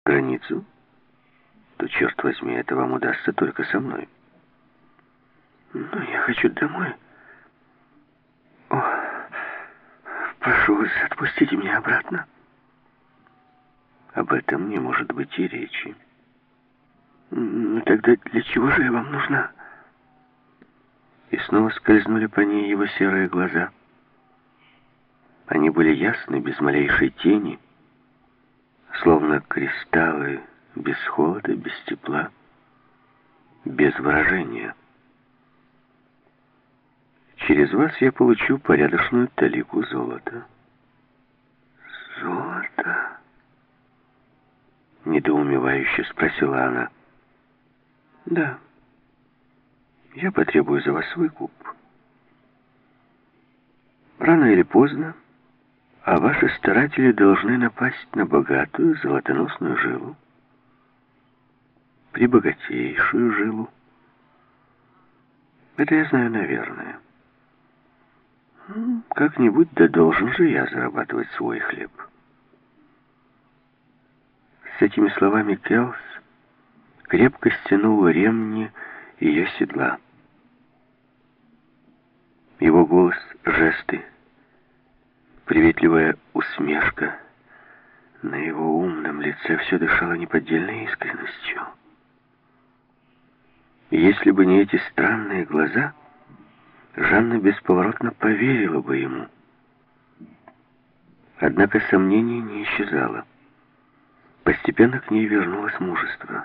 границу, то, черт возьми, это вам удастся только со мной. Но я хочу домой. О, прошу вас, отпустите меня обратно. Об этом не может быть и речи. Ну тогда для чего же я вам нужна? И снова скользнули по ней его серые глаза. Они были ясны, без малейшей тени, словно кристаллы, без холода, без тепла, без выражения. Через вас я получу порядочную талику золота. Золото? Недоумевающе спросила она. Да. Я потребую за вас выкуп. Рано или поздно, а ваши старатели должны напасть на богатую золотоносную жилу, прибогатейшую жилу. Это я знаю, наверное. Как-нибудь да должен же я зарабатывать свой хлеб. С этими словами Келс крепко стянул ремни ее седла. Его голос, жесты, приветливая усмешка на его умном лице все дышало неподдельной искренностью. И если бы не эти странные глаза, Жанна бесповоротно поверила бы ему. Однако сомнение не исчезало. Постепенно к ней вернулось мужество.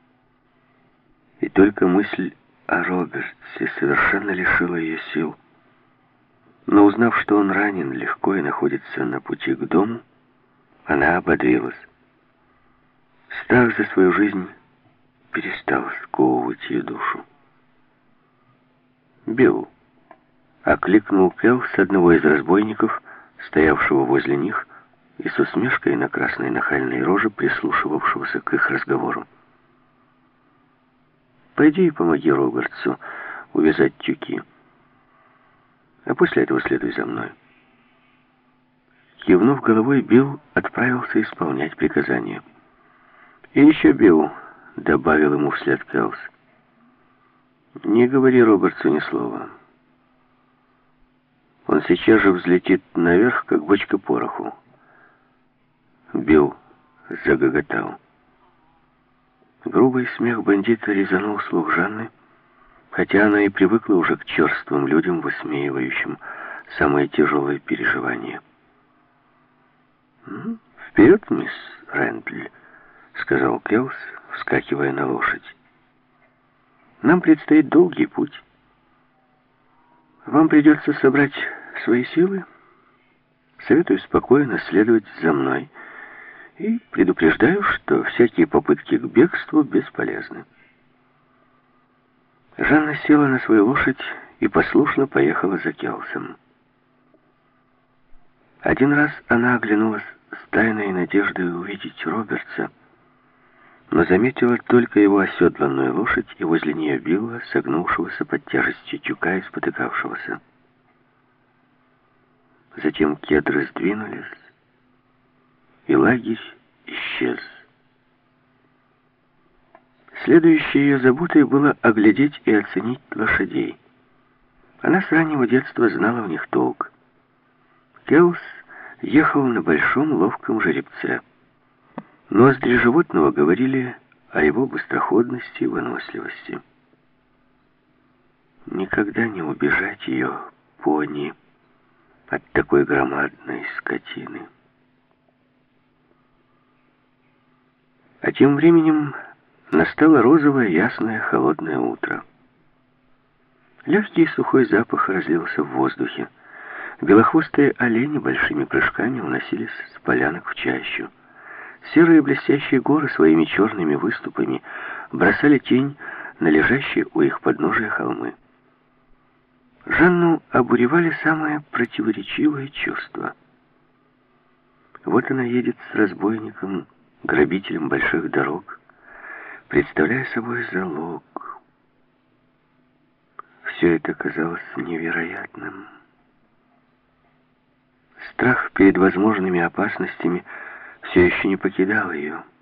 И только мысль о Робертсе совершенно лишила ее сил. Но узнав, что он ранен легко и находится на пути к дому, она ободрилась. Страх за свою жизнь перестал сковывать ее душу. «Билл», — окликнул Келс одного из разбойников, стоявшего возле них, и с усмешкой на красной нахальной роже прислушивавшегося к их разговору. «Пойди и помоги Робертсу увязать тюки, а после этого следуй за мной». Кивнув головой, Билл отправился исполнять приказание. «И еще, Билл», — добавил ему вслед Келс, — «не говори Робертсу ни слова. Он сейчас же взлетит наверх, как бочка пороху». Билл загоготал. Грубый смех бандита резанул слух Жанны, хотя она и привыкла уже к черствым людям, высмеивающим самые тяжелые переживания. «Вперед, мисс Рэндли», — сказал Келс, вскакивая на лошадь. «Нам предстоит долгий путь. Вам придется собрать свои силы. Советую спокойно следовать за мной и предупреждаю, что всякие попытки к бегству бесполезны». Жанна села на свою лошадь и послушно поехала за Келсом. Один раз она оглянулась с тайной надеждой увидеть Робертса, но заметила только его оседланную лошадь и возле нее Билла, согнувшегося под тяжестью тюка и спотыкавшегося. Затем кедры сдвинулись, и лагерь исчез. Следующей ее заботой было оглядеть и оценить лошадей. Она с раннего детства знала в них толк. Келс ехал на большом ловком жеребце. Ноздри животного говорили о его быстроходности и выносливости. Никогда не убежать ее пони от такой громадной скотины. А тем временем настало розовое, ясное, холодное утро. Легкий сухой запах разлился в воздухе. Белохвостые олени большими прыжками уносились с полянок в чащу. Серые блестящие горы своими черными выступами бросали тень на лежащие у их подножия холмы. Жанну обуревали самые противоречивые чувства. Вот она едет с разбойником, грабителем больших дорог, представляя собой залог. Все это казалось невероятным. Страх перед возможными опасностями все еще не покидал ее.